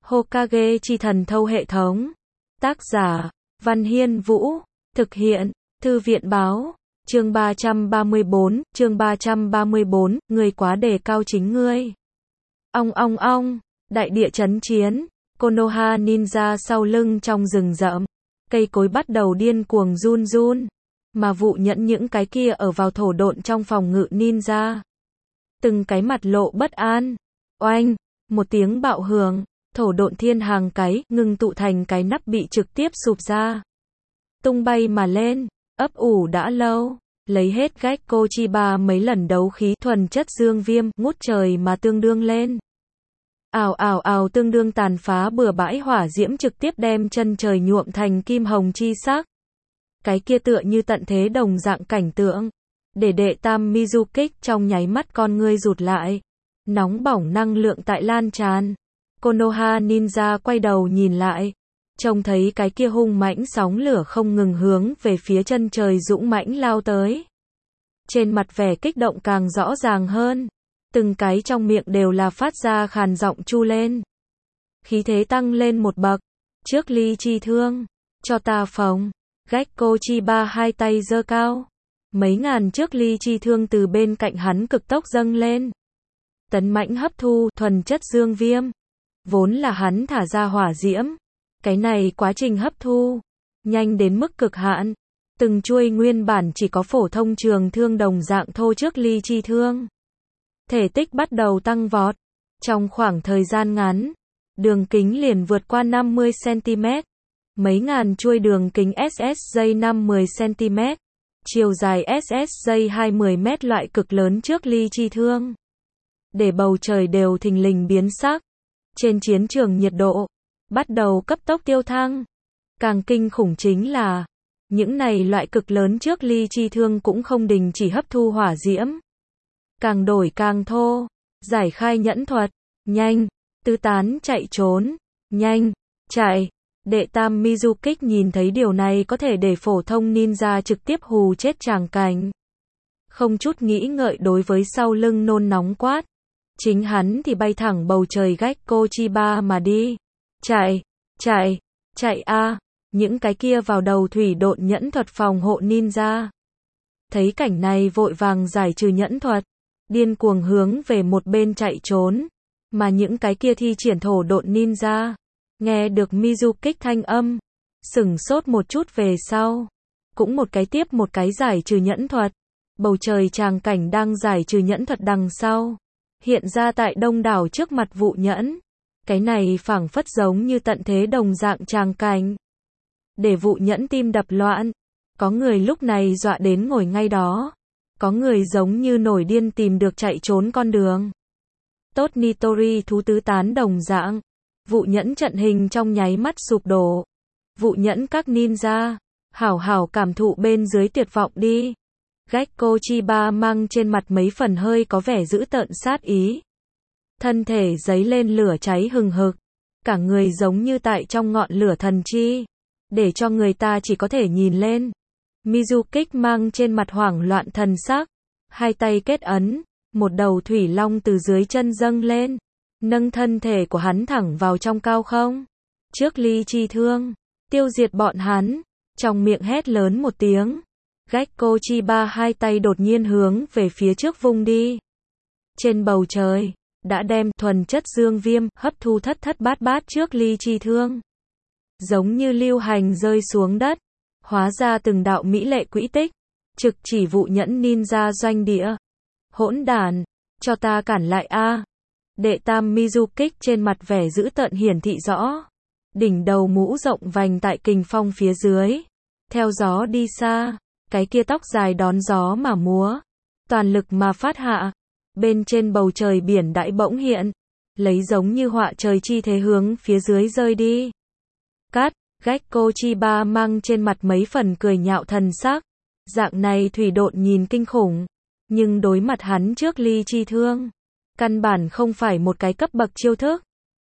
Hokage chi thần thâu hệ thống. Tác giả, Văn Hiên Vũ. Thực hiện, Thư viện báo. Chương 334, người quá đề cao chính ngươi. Ong ong, đại địa chấn chiến, Konoha ninja sau lưng trong rừng rậm. Cây cối bắt đầu điên cuồng run run, mà Vụ Nhẫn những cái kia ở vào thổ độn trong phòng ngự ninja. Từng cái mặt lộ bất an. Oanh, một tiếng bạo hưởng, thổ độn thiên hàng cái, ngưng tụ thành cái nắp bị trực tiếp sụp ra. Tung bay mà lên, ấp ủ đã lâu, lấy hết Gekko Chiba mấy lần đấu khí thuần chất dương viêm, ngút trời mà tương đương lên. Ào tương đương tàn phá bừa bãi hỏa diễm trực tiếp đem chân trời nhuộm thành kim hồng chi sắc. Cái kia tựa như tận thế đồng dạng cảnh tượng. Để đệ tam Mizukik trong nháy mắt con ngươi rụt lại. Nóng bỏng năng lượng tại lan tràn. Konoha ninja quay đầu nhìn lại. Trông thấy cái kia hung mãnh sóng lửa không ngừng hướng về phía chân trời dũng mãnh lao tới. Trên mặt vẻ kích động càng rõ ràng hơn. Từng cái trong miệng đều là phát ra khàn giọng chu lên. Khí thế tăng lên một bậc. Trước ly chi thương. Cho ta phóng. Gekko Chiba hai tay giơ cao. Mấy ngàn trước ly chi thương từ bên cạnh hắn cực tốc dâng lên. Tấn mãnh hấp thu thuần chất dương viêm. Vốn là hắn thả ra hỏa diễm. Cái này quá trình hấp thu. Nhanh đến mức cực hạn. Từng chuôi nguyên bản chỉ có phổ thông trường thương đồng dạng thô trước ly chi thương. Thể tích bắt đầu tăng vọt. Trong khoảng thời gian ngắn, đường kính liền vượt qua 50cm. Mấy ngàn chuôi đường kính SS dây 5-10cm. Chiều dài SS dây 20m loại cực lớn trước ly chi thương. Để bầu trời đều thình lình biến sắc. Trên chiến trường nhiệt độ bắt đầu cấp tốc tiêu thăng. Càng kinh khủng chính là những này loại cực lớn trước ly chi thương cũng không đình chỉ hấp thu hỏa diễm. Càng đổi càng thô, giải khai nhẫn thuật, nhanh, tứ tán chạy trốn, nhanh, chạy. Đệ tam Mizukik nhìn thấy điều này có thể để phổ thông ninja trực tiếp hù chết tràng cảnh. Không chút nghĩ ngợi đối với sau lưng nôn nóng quát. Chính hắn thì bay thẳng bầu trời Gekko Chiba mà đi. Chạy a. Những cái kia vào đầu thủy độn nhẫn thuật phòng hộ ninja. Thấy cảnh này vội vàng giải trừ nhẫn thuật. Điên cuồng hướng về một bên chạy trốn. Mà những cái kia thi triển thổ độn ninja. Nghe được Mizukik thanh âm. Sửng sốt một chút về sau. Cũng một cái tiếp một cái giải trừ nhẫn thuật. Bầu trời tràng cảnh đang giải trừ nhẫn thuật đằng sau. Hiện ra tại đông đảo trước mặt Vụ Nhẫn. Cái này phảng phất giống như tận thế đồng dạng tràng cảnh. Để Vụ Nhẫn tim đập loạn. Có người lúc này dọa đến ngồi ngay đó. Có người giống như nổi điên tìm được chạy trốn con đường. Tốt Nitori thú tứ tán đồng dạng. Vụ Nhẫn trận hình trong nháy mắt sụp đổ. Vụ Nhẫn các ninja. Hảo cảm thụ bên dưới tuyệt vọng đi. Gekko Chiba mang trên mặt mấy phần hơi có vẻ dữ tợn sát ý. Thân thể giấy lên lửa cháy hừng hực. Cả người giống như tại trong ngọn lửa thần chi. Để cho người ta chỉ có thể nhìn lên. Mizukik mang trên mặt hoảng loạn thần sắc. Hai tay kết ấn. Một đầu thủy long từ dưới chân dâng lên. Nâng thân thể của hắn thẳng vào trong cao không. Trước ly chi thương. Tiêu diệt bọn hắn. Trong miệng hét lớn một tiếng. Gekko Chiba hai tay đột nhiên hướng về phía trước vung đi. Trên bầu trời, đã đem thuần chất dương viêm hấp thu thất bát trước ly chi thương. Giống như lưu hành rơi xuống đất, hóa ra từng đạo mỹ lệ quỹ tích, trực chỉ Vụ Nhẫn ninja doanh địa. Hỗn đản, cho ta cản lại a. Đệ tam Mizukik trên mặt vẻ dữ tợn hiển thị rõ. Đỉnh đầu mũ rộng vành tại kình phong phía dưới. Theo gió đi xa. Cái kia tóc dài đón gió mà múa. Toàn lực mà phát hạ. Bên trên bầu trời biển đại bỗng hiện. Lấy giống như họa trời chi thế hướng phía dưới rơi đi. Cắt, Gekko Chiba mang trên mặt mấy phần cười nhạo thần sắc. Dạng này thủy độn nhìn kinh khủng. Nhưng đối mặt hắn trước ly chi thương. Căn bản không phải một cái cấp bậc chiêu thức.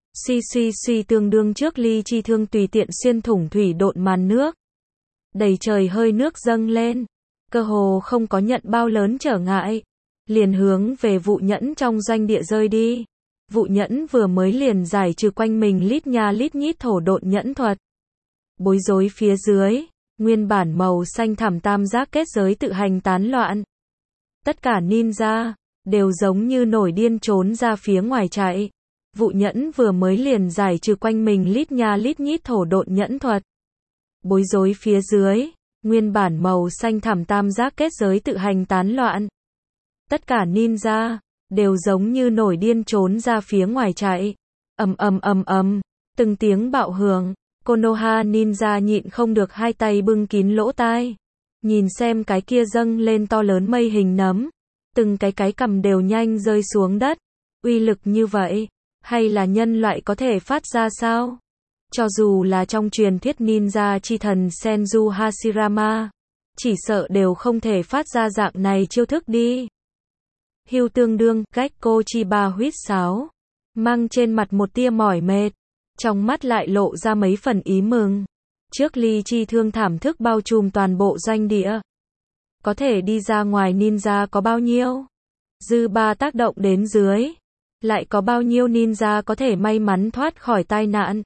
Suy tương đương trước ly chi thương tùy tiện xuyên thủng thủy độn màn nước. Đầy trời hơi nước dâng lên. Cơ hồ không có nhận bao lớn trở ngại. Liền hướng về Vụ Nhẫn trong doanh địa rơi đi. Vụ nhẫn vừa mới liền giải trừ quanh mình lít nha lít nhít thổ độn nhẫn thuật. Bối rối phía dưới, nguyên bản màu xanh thẳm tam giác kết giới tự hành tán loạn. Tất cả ninja đều giống như nổi điên trốn ra phía ngoài chạy. Vụ nhẫn vừa mới liền giải trừ quanh mình lít nha lít nhít thổ độn nhẫn thuật. Bối rối phía dưới, nguyên bản màu xanh thẳm tam giác kết giới tự hành tán loạn. Tất cả ninja đều giống như nổi điên trốn ra phía ngoài chạy. Ầm ầm ầm ầm, từng tiếng bạo hưởng, Konoha ninja nhịn không được hai tay bưng kín lỗ tai. Nhìn xem cái kia dâng lên to lớn mây hình nấm, từng cái cằm đều nhanh rơi xuống đất. Uy lực như vậy, hay là nhân loại có thể phát ra sao? Cho dù là trong truyền thuyết ninja chi thần Senju Hashirama, chỉ sợ đều không thể phát ra dạng này chiêu thức đi. Hưu tương đương, Gekko Chiba huýt sáo, mang trên mặt một tia mỏi mệt, trong mắt lại lộ ra mấy phần ý mừng. Trước ly chi thương thảm thức bao trùm toàn bộ doanh địa. Có thể đi ra ngoài ninja có bao nhiêu? Dư ba tác động đến dưới. Lại có bao nhiêu ninja có thể may mắn thoát khỏi tai nạn?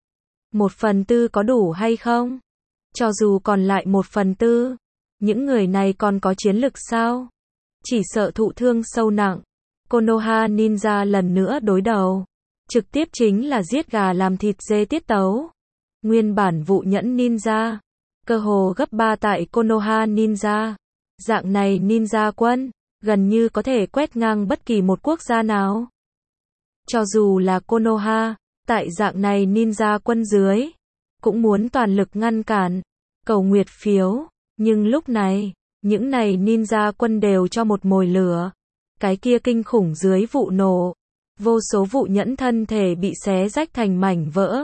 1/4 có đủ hay không? Cho dù còn lại 1/4, những người này còn có chiến lực sao? Chỉ sợ thụ thương sâu nặng. Konoha ninja lần nữa đối đầu. Trực tiếp chính là giết gà làm thịt dê tiết tấu. Nguyên bản vụ nhẫn ninja, cơ hồ gấp 3 tại Konoha ninja. Dạng này ninja quân, gần như có thể quét ngang bất kỳ một quốc gia nào. Cho dù là Konoha, tại dạng này ninja quân dưới, cũng muốn toàn lực ngăn cản, cầu nguyệt phiếu. Nhưng lúc này, những này ninja quân đều cho một mồi lửa. Cái kia kinh khủng dưới vụ nổ. Vô số vụ nhẫn thân thể bị xé rách thành mảnh vỡ.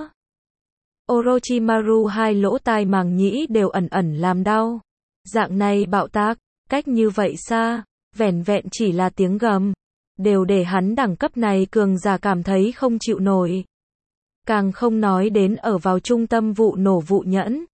Orochimaru hai lỗ tai màng nhĩ đều ẩn ẩn làm đau. Dạng này bạo tác, cách như vậy xa, vẻn vẹn chỉ là tiếng gầm, đều để hắn đẳng cấp này cường giả cảm thấy không chịu nổi. Càng không nói đến ở vào trung tâm vụ nổ vụ nhẫn.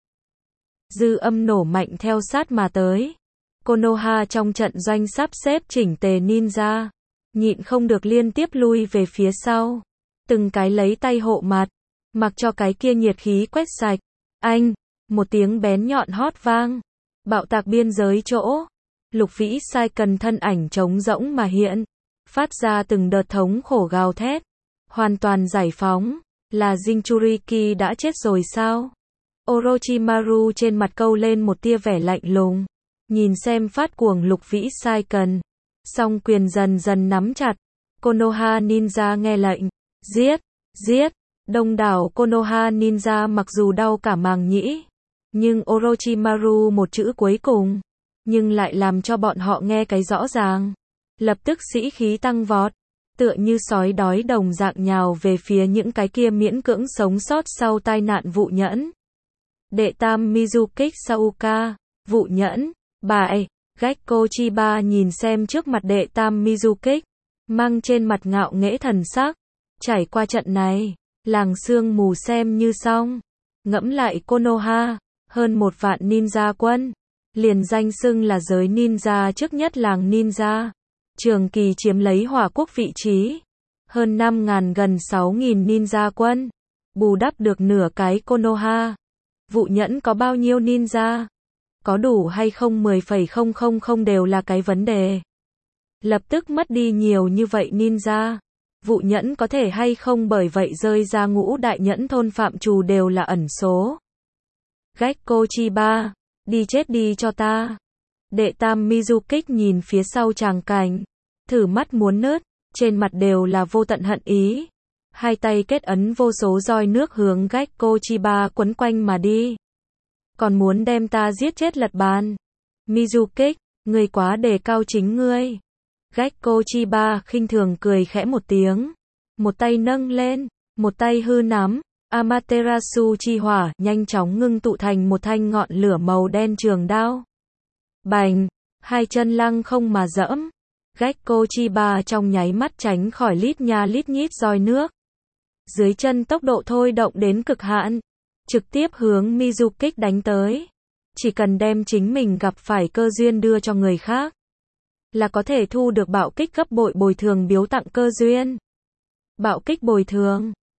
Dư âm nổ mạnh theo sát mà tới. Konoha trong trận doanh sắp xếp chỉnh tề ninja, nhịn không được liên tiếp lui về phía sau. Từng cái lấy tay hộ mặt, mặc cho cái kia nhiệt khí quét sạch. Anh, một tiếng bén nhọn hót vang. Bạo tạc biên giới chỗ. Lục Vĩ Sai cần thân ảnh trống rỗng mà hiện. Phát ra từng đợt thống khổ gào thét. Hoàn toàn giải phóng. Là Jinchuriki đã chết rồi sao? Orochimaru trên mặt câu lên một tia vẻ lạnh lùng. Nhìn xem phát cuồng Lục Vĩ Sai cần. Song quyền dần dần nắm chặt. Konoha ninja nghe lệnh. Giết, giết. Đông đảo Konoha ninja mặc dù đau cả màng nhĩ. Nhưng Orochimaru một chữ cuối cùng. Nhưng lại làm cho bọn họ nghe cái rõ ràng. Lập tức sĩ khí tăng vọt. Tựa như sói đói đồng dạng nhào về phía những cái kia miễn cưỡng sống sót sau tai nạn vụ nhẫn. Đệ tam Mizukik Sauka, vụ nhẫn, bại. Gekko Chiba nhìn xem trước mặt đệ tam Mizukik, mang trên mặt ngạo nghễ thần sắc. Trải qua trận này, làng sương mù xem như xong. Ngẫm lại Konoha, hơn 1 vạn ninja quân, liền danh xưng là giới ninja trước nhất làng ninja. Trường kỳ chiếm lấy Hỏa Quốc vị trí. Hơn 5.000 gần 6.000 ninja quân, bù đắp được nửa cái Konoha. Vụ nhẫn có bao nhiêu ninja? Có đủ hay không 10,000 đều là cái vấn đề. Lập tức mất đi nhiều như vậy ninja. Vụ nhẫn có thể hay không bởi vậy rơi ra ngũ đại nhẫn thôn phạm trù đều là ẩn số. Gekko Chiba, đi chết đi cho ta. Đệ tam Mizukik nhìn phía sau tràng cảnh, thử mắt muốn nứt, trên mặt đều là vô tận hận ý. Hai tay kết ấn vô số roi nước hướng Gekko Chiba quấn quanh mà đi. Còn muốn đem ta giết chết lật bàn. Mizukik, ngươi quá đề cao chính ngươi. Gekko Chiba khinh thường cười khẽ một tiếng. Một tay nâng lên, một tay hư nắm. Amaterasu chi hỏa nhanh chóng ngưng tụ thành một thanh ngọn lửa màu đen trường đao. Bành, hai chân lăng không mà dẫm. Gekko Chiba trong nháy mắt tránh khỏi lít nha lít nhít roi nước. Dưới chân tốc độ thôi động đến cực hạn, trực tiếp hướng Mizukik đánh tới. Chỉ cần đem chính mình gặp phải cơ duyên đưa cho người khác, là có thể thu được bạo kích gấp bội bồi thường biếu tặng cơ duyên. Bạo kích bồi thường.